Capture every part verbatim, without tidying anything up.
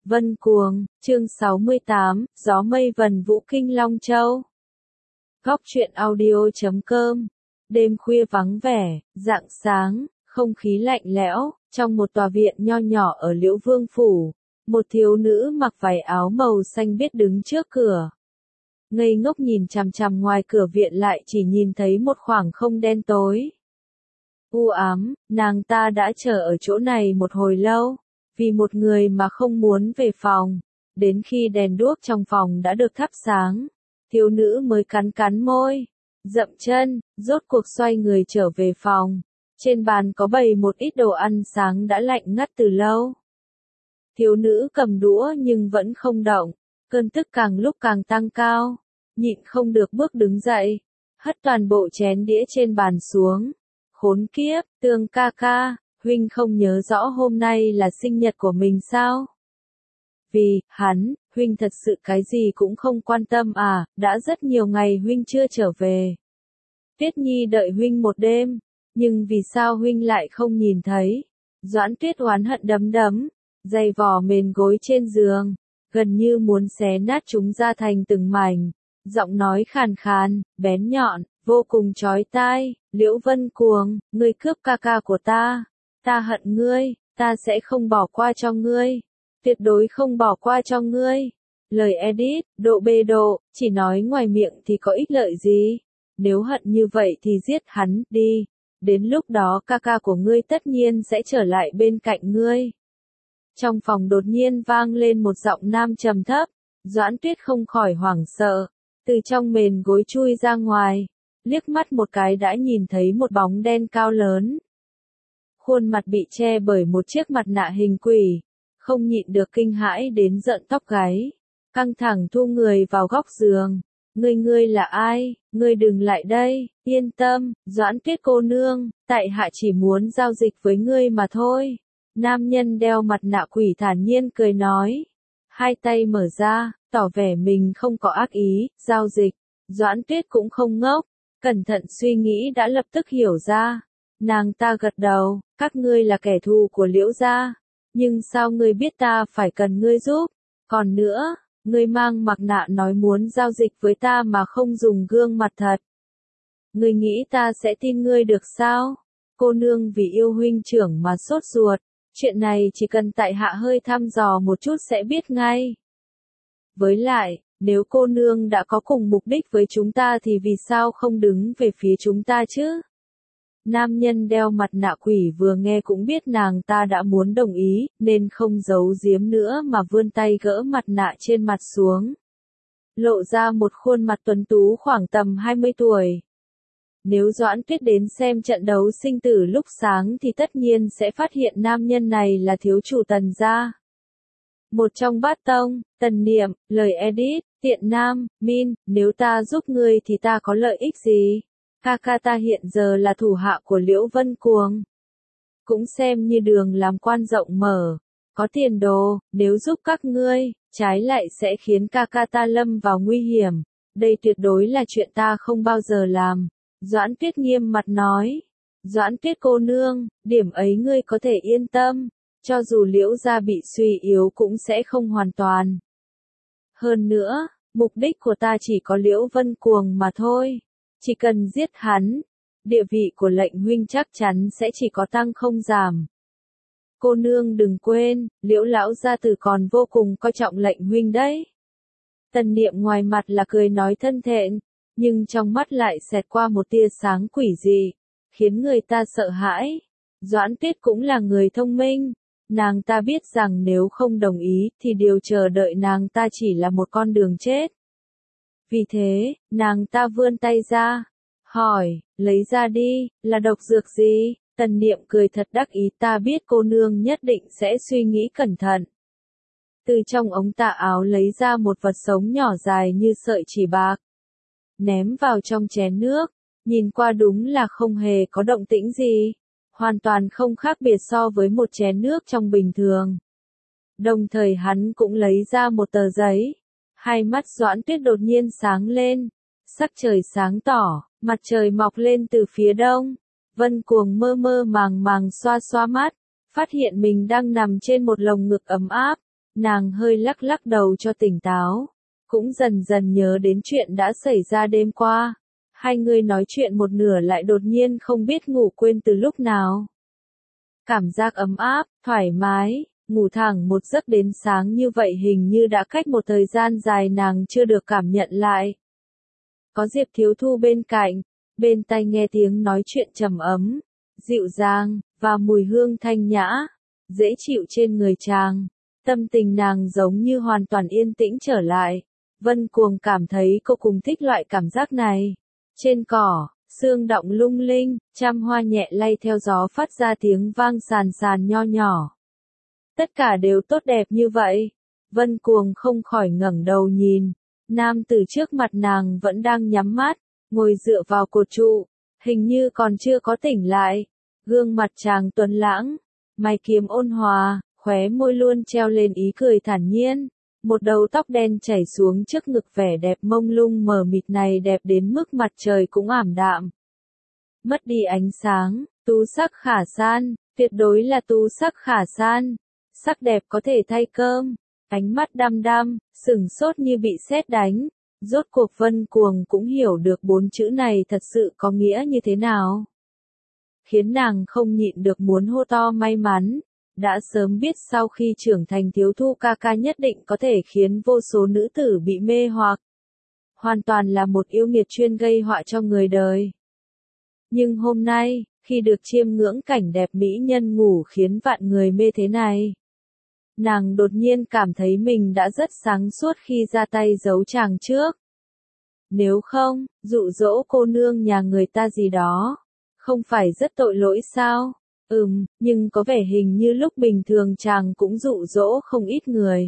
Vân Cuồng, chương sáu mươi tám, Gió mây vần vũ kinh Long Châu. Góc truyện audio chấm com. Đêm khuya vắng vẻ, rạng sáng, không khí lạnh lẽo, trong một tòa viện nho nhỏ ở Liễu Vương Phủ, một thiếu nữ mặc váy áo màu xanh biếc đứng trước cửa. Ngây ngốc nhìn chằm chằm ngoài cửa viện lại chỉ nhìn thấy một khoảng không đen tối. U ám, nàng ta đã chờ ở chỗ này một hồi lâu, vì một người mà không muốn về phòng. Đến khi đèn đuốc trong phòng đã được thắp sáng, thiếu nữ mới cắn cắn môi, dậm chân, rốt cuộc xoay người trở về phòng. Trên bàn có bày một ít đồ ăn sáng đã lạnh ngắt từ lâu. Thiếu nữ cầm đũa nhưng vẫn không động, cơn tức càng lúc càng tăng cao, nhịn không được bước đứng dậy, hất toàn bộ chén đĩa trên bàn xuống. Khốn kiếp, Tương ca ca, huynh không nhớ rõ hôm nay là sinh nhật của mình sao? Vì, hắn, huynh thật sự cái gì cũng không quan tâm à, đã rất nhiều ngày huynh chưa trở về. Tuyết Nhi đợi huynh một đêm, nhưng vì sao huynh lại không nhìn thấy? Doãn Tuyết oán hận đấm đấm, giày vò mền gối trên giường, gần như muốn xé nát chúng ra thành từng mảnh, giọng nói khàn khàn, bén nhọn, vô cùng chói tai. Liễu Vân Cuồng, ngươi cướp ca ca của ta, ta hận ngươi, ta sẽ không bỏ qua cho ngươi, tuyệt đối không bỏ qua cho ngươi. Lời edit, độ bê độ, chỉ nói ngoài miệng thì có ích lợi gì, nếu hận như vậy thì giết hắn đi, đến lúc đó ca ca của ngươi tất nhiên sẽ trở lại bên cạnh ngươi. Trong phòng đột nhiên vang lên một giọng nam trầm thấp, Doãn Tuyết không khỏi hoảng sợ, từ trong mền gối chui ra ngoài, liếc mắt một cái đã nhìn thấy một bóng đen cao lớn. Khuôn mặt bị che bởi một chiếc mặt nạ hình quỷ, không nhịn được kinh hãi đến giận tóc gáy, căng thẳng thu người vào góc giường. Ngươi ngươi là ai, ngươi đừng lại đây, yên tâm, Doãn Tuyết cô nương, tại hạ chỉ muốn giao dịch với ngươi mà thôi. Nam nhân đeo mặt nạ quỷ thản nhiên cười nói, hai tay mở ra, tỏ vẻ mình không có ác ý, giao dịch. Doãn Tuyết cũng không ngốc, cẩn thận suy nghĩ đã lập tức hiểu ra. Nàng ta gật đầu, các ngươi là kẻ thù của Liễu gia, nhưng sao ngươi biết ta phải cần ngươi giúp? Còn nữa, ngươi mang mặt nạ nói muốn giao dịch với ta mà không dùng gương mặt thật. Ngươi nghĩ ta sẽ tin ngươi được sao? Cô nương vì yêu huynh trưởng mà sốt ruột, chuyện này chỉ cần tại hạ hơi thăm dò một chút sẽ biết ngay. Với lại, nếu cô nương đã có cùng mục đích với chúng ta thì vì sao không đứng về phía chúng ta chứ? Nam nhân đeo mặt nạ quỷ vừa nghe cũng biết nàng ta đã muốn đồng ý, nên không giấu giếm nữa mà vươn tay gỡ mặt nạ trên mặt xuống. Lộ ra một khuôn mặt tuấn tú khoảng tầm hai mươi tuổi. Nếu Doãn Tuyết đến xem trận đấu sinh tử lúc sáng thì tất nhiên sẽ phát hiện nam nhân này là thiếu chủ Tần gia. Một trong bát tông, Tần Niệm, lời edit, tiện nam, min, nếu ta giúp ngươi thì ta có lợi ích gì? Ca ca ta hiện giờ là thủ hạ của Liễu Vân Cuồng. Cũng xem như đường làm quan rộng mở, có tiền đồ, nếu giúp các ngươi, trái lại sẽ khiến ca ca ta lâm vào nguy hiểm. Đây tuyệt đối là chuyện ta không bao giờ làm. Doãn Tuyết nghiêm mặt nói. Doãn Tuyết cô nương, điểm ấy ngươi có thể yên tâm, cho dù Liễu gia bị suy yếu cũng sẽ không hoàn toàn. Hơn nữa, mục đích của ta chỉ có Liễu Vân Cuồng mà thôi. Chỉ cần giết hắn, địa vị của lệnh huynh chắc chắn sẽ chỉ có tăng không giảm. Cô nương đừng quên, Liễu lão gia tử còn vô cùng coi trọng lệnh huynh đấy. Tần Niệm ngoài mặt là cười nói thân thiện, nhưng trong mắt lại xẹt qua một tia sáng quỷ dị, khiến người ta sợ hãi. Doãn Tuyết cũng là người thông minh, nàng ta biết rằng nếu không đồng ý thì điều chờ đợi nàng ta chỉ là một con đường chết. Vì thế, nàng ta vươn tay ra, hỏi, lấy ra đi, là độc dược gì? Tần Niệm cười thật đắc ý, ta biết cô nương nhất định sẽ suy nghĩ cẩn thận. Từ trong ống tà áo lấy ra một vật sống nhỏ dài như sợi chỉ bạc, ném vào trong chén nước, nhìn qua đúng là không hề có động tĩnh gì, hoàn toàn không khác biệt so với một chén nước trong bình thường. Đồng thời hắn cũng lấy ra một tờ giấy. Hai mắt Doãn Tuyết đột nhiên sáng lên, sắc trời sáng tỏ, mặt trời mọc lên từ phía đông. Vân Cuồng mơ mơ màng màng xoa xoa mắt, phát hiện mình đang nằm trên một lồng ngực ấm áp, Nàng hơi lắc lắc đầu cho tỉnh táo, cũng dần dần nhớ đến chuyện đã xảy ra đêm qua. Hai người nói chuyện một nửa lại đột nhiên không biết ngủ quên từ lúc nào. Cảm giác ấm áp, thoải mái, ngủ thẳng một giấc đến sáng như vậy hình như đã cách một thời gian dài nàng chưa được cảm nhận lại. Có Diệp Thiếu Thu bên cạnh, bên tai nghe tiếng nói chuyện trầm ấm, dịu dàng, và mùi hương thanh nhã, dễ chịu trên người chàng. Tâm tình nàng giống như hoàn toàn yên tĩnh trở lại. Vân Cuồng cảm thấy cô cùng thích loại cảm giác này. Trên cỏ, sương động lung linh, trăm hoa nhẹ lay theo gió phát ra tiếng vang sàn sàn nho nhỏ. Tất cả đều tốt đẹp như vậy. Vân Cuồng không khỏi ngẩng đầu nhìn. Nam tử trước mặt nàng vẫn đang nhắm mắt, ngồi dựa vào cột trụ, hình như còn chưa có tỉnh lại. Gương mặt chàng tuấn lãng, mày kiếm ôn hòa, khóe môi luôn treo lên ý cười thản nhiên. Một đầu tóc đen chảy xuống trước ngực, vẻ đẹp mông lung mờ mịt này đẹp đến mức mặt trời cũng ảm đạm. Mất đi ánh sáng, tú sắc khả san, tuyệt đối là tú sắc khả san. Sắc đẹp có thể thay cơm. Ánh mắt đăm đăm, sửng sốt như bị sét đánh. Rốt cuộc Vân Cuồng cũng hiểu được bốn chữ này thật sự có nghĩa như thế nào. Khiến nàng không nhịn được muốn hô to may mắn. Đã sớm biết sau khi trưởng thành Thiếu Thu ca ca nhất định có thể khiến vô số nữ tử bị mê hoặc. Hoàn toàn là một yêu nghiệt chuyên gây họa cho người đời. Nhưng hôm nay, khi được chiêm ngưỡng cảnh đẹp mỹ nhân ngủ khiến vạn người mê thế này, nàng đột nhiên cảm thấy mình đã rất sáng suốt khi ra tay giấu chàng trước. Nếu không, dụ dỗ cô nương nhà người ta gì đó, không phải rất tội lỗi sao? Ừm, nhưng có vẻ hình như lúc bình thường chàng cũng dụ dỗ không ít người.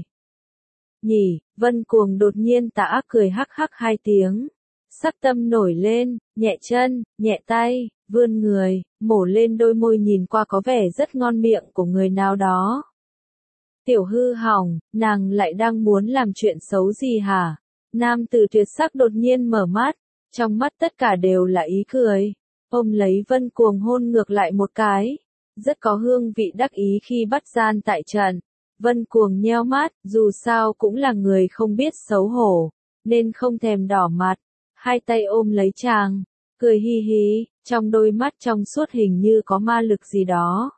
Nhỉ, Vân Cuồng đột nhiên tà ác cười hắc hắc hai tiếng. Sắc tâm nổi lên, nhẹ chân, nhẹ tay, vươn người, mổ lên đôi môi nhìn qua có vẻ rất ngon miệng của người nào đó. Tiểu hư hỏng, nàng lại đang muốn làm chuyện xấu gì hả? Nam tử tuyệt sắc đột nhiên mở mắt, trong mắt tất cả đều là ý cười. Ôm lấy Vân Cuồng hôn ngược lại một cái. Rất có hương vị đắc ý khi bắt gian tại trận. Vân Cuồng nheo mắt, dù sao cũng là người không biết xấu hổ, nên không thèm đỏ mặt. Hai tay ôm lấy chàng, cười hi hi, trong đôi mắt trong suốt hình như có ma lực gì đó.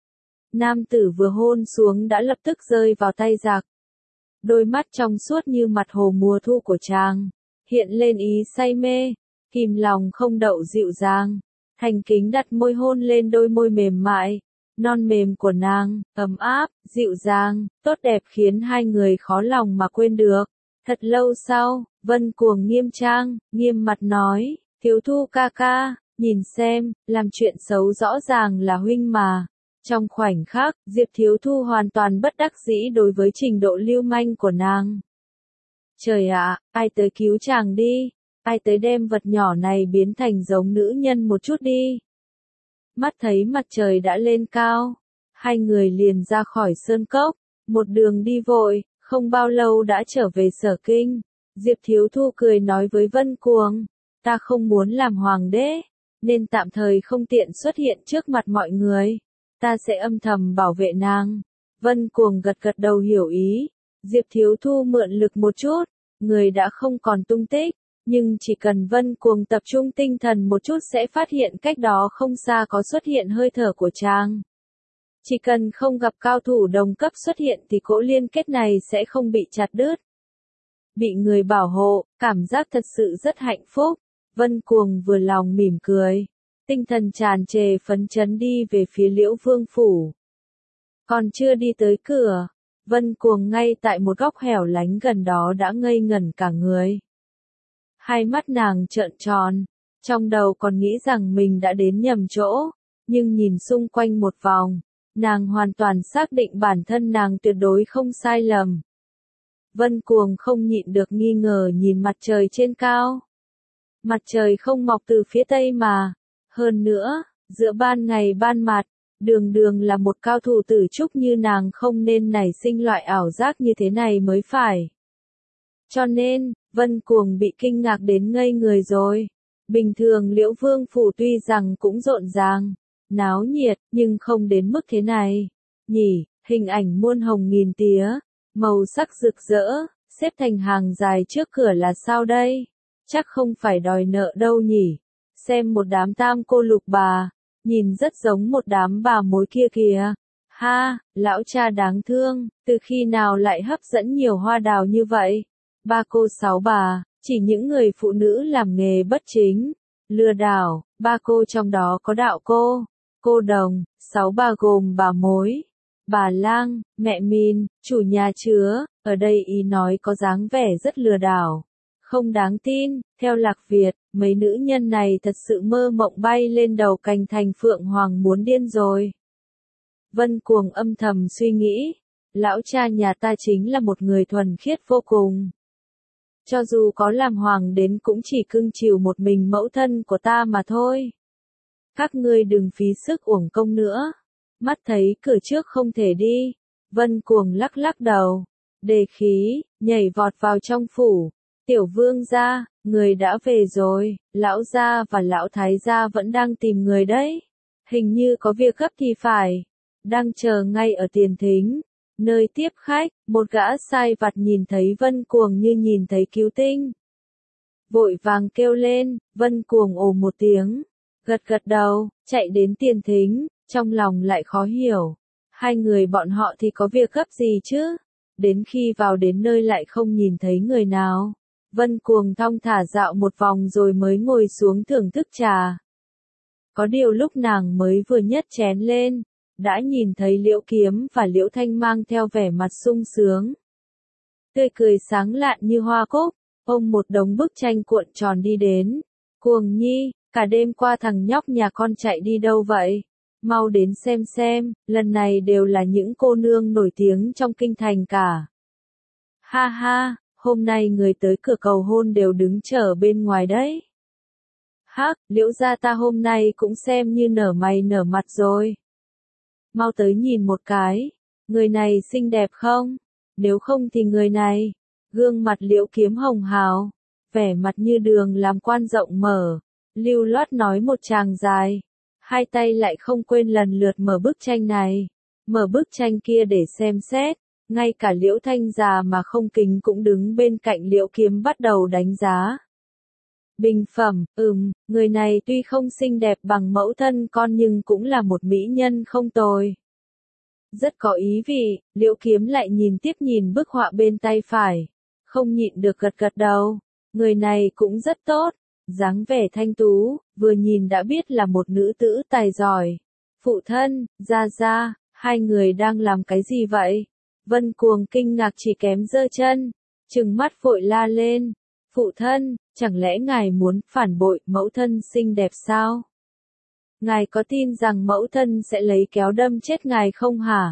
Nam tử vừa hôn xuống đã lập tức rơi vào tay giặc. Đôi mắt trong suốt như mặt hồ mùa thu của chàng, hiện lên ý say mê, kìm lòng không đậu dịu dàng. Thành kính đặt môi hôn lên đôi môi mềm mại, non mềm của nàng, ấm áp, dịu dàng, tốt đẹp khiến hai người khó lòng mà quên được. Thật lâu sau, Vân Cuồng nghiêm trang, nghiêm mặt nói, Thiếu Thu ca ca, nhìn xem, làm chuyện xấu rõ ràng là huynh mà. Trong khoảnh khắc, Diệp Thiếu Thu hoàn toàn bất đắc dĩ đối với trình độ lưu manh của nàng. Trời ạ, ai tới cứu chàng đi, ai tới đem vật nhỏ này biến thành giống nữ nhân một chút đi. Mắt thấy mặt trời đã lên cao, hai người liền ra khỏi sơn cốc, một đường đi vội, không bao lâu đã trở về Sở Kinh. Diệp Thiếu Thu cười nói với Vân Cuồng, ta không muốn làm hoàng đế, nên tạm thời không tiện xuất hiện trước mặt mọi người. Ta sẽ âm thầm bảo vệ nàng. Vân Cuồng gật gật đầu hiểu ý. Diệp Thiếu Thu mượn lực một chút, người đã không còn tung tích, nhưng chỉ cần Vân Cuồng tập trung tinh thần một chút sẽ phát hiện cách đó không xa có xuất hiện hơi thở của chàng. Chỉ cần không gặp cao thủ đồng cấp xuất hiện thì cỗ liên kết này sẽ không bị chặt đứt. Bị người bảo hộ, cảm giác thật sự rất hạnh phúc. Vân Cuồng vừa lòng mỉm cười, tinh thần tràn trề phấn chấn đi về phía Liễu Vương phủ. Còn chưa đi tới cửa, Vân Cuồng ngay tại một góc hẻo lánh gần đó đã ngây ngẩn cả người. Hai mắt nàng trợn tròn, trong đầu còn nghĩ rằng mình đã đến nhầm chỗ, nhưng nhìn xung quanh một vòng, nàng hoàn toàn xác định bản thân nàng tuyệt đối không sai lầm. Vân Cuồng không nhịn được nghi ngờ nhìn mặt trời trên cao. Mặt trời không mọc từ phía tây mà. Hơn nữa, giữa ban ngày ban mặt, đường đường là một cao thủ tử trúc như nàng không nên nảy sinh loại ảo giác như thế này mới phải. Cho nên, Vân Cuồng bị kinh ngạc đến ngây người rồi. Bình thường Liễu Vương phủ tuy rằng cũng rộn ràng, náo nhiệt, nhưng không đến mức thế này. Nhỉ, hình ảnh muôn hồng nghìn tía, màu sắc rực rỡ, xếp thành hàng dài trước cửa là sao đây? Chắc không phải đòi nợ đâu nhỉ? Xem một đám tam cô lục bà, nhìn rất giống một đám bà mối kia kìa. Ha, lão cha đáng thương, từ khi nào lại hấp dẫn nhiều hoa đào như vậy? Ba cô sáu bà, chỉ những người phụ nữ làm nghề bất chính, lừa đảo, ba cô trong đó có đạo cô, cô đồng, sáu bà gồm bà mối, bà lang, mẹ min, chủ nhà chứa, ở đây ý nói có dáng vẻ rất lừa đảo. Không đáng tin, theo Lạc Việt, mấy nữ nhân này thật sự mơ mộng bay lên đầu cành thành phượng hoàng muốn điên rồi. Vân Cuồng âm thầm suy nghĩ, lão cha nhà ta chính là một người thuần khiết vô cùng. Cho dù có làm hoàng đến cũng chỉ cưng chiều một mình mẫu thân của ta mà thôi. Các ngươi đừng phí sức uổng công nữa. Mắt thấy cửa trước không thể đi, Vân Cuồng lắc lắc đầu, đề khí, nhảy vọt vào trong phủ. Tiểu vương gia, người đã về rồi, lão gia và lão thái gia vẫn đang tìm người đấy. Hình như có việc gấp thì phải. Đang chờ ngay ở tiền thính, nơi tiếp khách, một gã sai vặt nhìn thấy Vân Cuồng như nhìn thấy cứu tinh. Vội vàng kêu lên, Vân Cuồng ồ một tiếng, gật gật đầu, chạy đến tiền thính, trong lòng lại khó hiểu. Hai người bọn họ thì có việc gấp gì chứ? Đến khi vào đến nơi lại không nhìn thấy người nào. Vân Cuồng thong thả dạo một vòng rồi mới ngồi xuống thưởng thức trà. Có điều lúc nàng mới vừa nhấc chén lên, đã nhìn thấy Liễu Kiếm và Liễu Thanh mang theo vẻ mặt sung sướng. Tươi cười sáng lạn như hoa cúc, ôm một đống bức tranh cuộn tròn đi đến. Cuồng nhi, cả đêm qua thằng nhóc nhà con chạy đi đâu vậy? Mau đến xem xem, lần này đều là những cô nương nổi tiếng trong kinh thành cả. Ha ha, hôm nay người tới cửa cầu hôn đều đứng chờ bên ngoài đấy. Hắc, Liễu gia ta hôm nay cũng xem như nở mày nở mặt rồi. Mau tới nhìn một cái, người này xinh đẹp không? Nếu không thì người này. Gương mặt Liễu Kiếm hồng hào, vẻ mặt như đường làm quan rộng mở, lưu loát nói một tràng dài. Hai tay lại không quên lần lượt mở bức tranh này, mở bức tranh kia để xem xét. Ngay cả Liễu Thanh già mà không kính cũng đứng bên cạnh Liễu Kiếm bắt đầu đánh giá. Bình phẩm, ừm, người này tuy không xinh đẹp bằng mẫu thân con nhưng cũng là một mỹ nhân không tồi. Rất có ý vị, Liễu Kiếm lại nhìn tiếp nhìn bức họa bên tay phải. Không nhịn được gật gật đầu. Người này cũng rất tốt. Dáng vẻ thanh tú, vừa nhìn đã biết là một nữ tử tài giỏi. Phụ thân, gia gia, hai người đang làm cái gì vậy? Vân Cuồng kinh ngạc chỉ kém giơ chân, trừng mắt vội la lên. Phụ thân, chẳng lẽ ngài muốn phản bội mẫu thân xinh đẹp sao? Ngài có tin rằng mẫu thân sẽ lấy kéo đâm chết ngài không hả?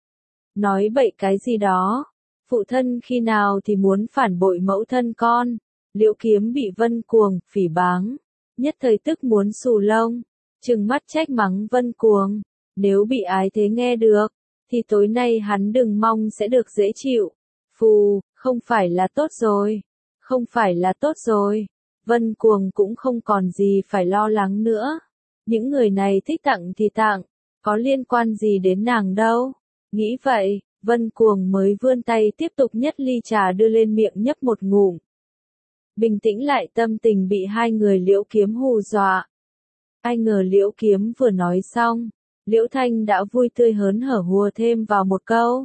Nói bậy cái gì đó? Phụ thân khi nào thì muốn phản bội mẫu thân con? Liễu Kiếm bị Vân Cuồng phỉ báng, nhất thời tức muốn xù lông, trừng mắt trách mắng Vân Cuồng. Nếu bị ái thế nghe được, thì tối nay hắn đừng mong sẽ được dễ chịu. Phù, không phải là tốt rồi, không phải là tốt rồi. Vân Cuồng cũng không còn gì phải lo lắng nữa. Những người này thích tặng thì tặng, có liên quan gì đến nàng đâu. Nghĩ vậy, Vân Cuồng mới vươn tay tiếp tục nhấc ly trà đưa lên miệng nhấp một ngụm. Bình tĩnh lại tâm tình bị hai người Liễu Kiếm hù dọa. Ai ngờ Liễu Kiếm vừa nói xong, Liễu Thanh đã vui tươi hớn hở hùa thêm vào một câu.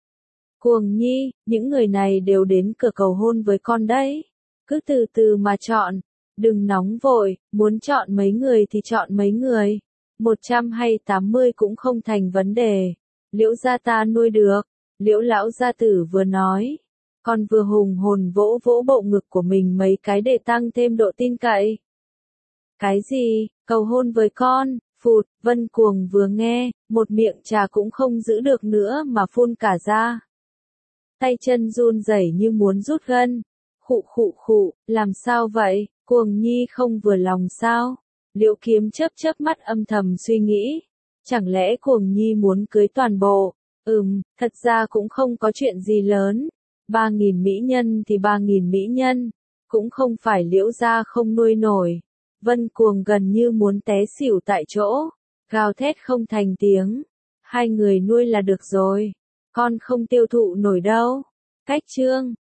Cuồng nhi, những người này đều đến cửa cầu hôn với con đấy. Cứ từ từ mà chọn, đừng nóng vội, muốn chọn mấy người thì chọn mấy người. Một trăm hay tám mươi cũng không thành vấn đề. Liễu gia ta nuôi được, Liễu lão gia tử vừa nói. Còn vừa hùng hồn vỗ vỗ bộ ngực của mình mấy cái để tăng thêm độ tin cậy. Cái gì, cầu hôn với con, phụt, Vân Cuồng vừa nghe, một miệng trà cũng không giữ được nữa mà phun cả ra. Tay chân run rẩy như muốn rút gân. Khụ khụ khụ, làm sao vậy, Cuồng nhi không vừa lòng sao? Liễu Kiếm chớp chớp mắt âm thầm suy nghĩ. Chẳng lẽ Cuồng nhi muốn cưới toàn bộ? Ừm, thật ra cũng không có chuyện gì lớn. Ba nghìn mỹ nhân thì ba nghìn mỹ nhân, cũng không phải Liễu gia không nuôi nổi. Vân Cuồng gần như muốn té xỉu tại chỗ, gào thét không thành tiếng. Hai người nuôi là được rồi. Con không tiêu thụ nổi đâu. Cách chương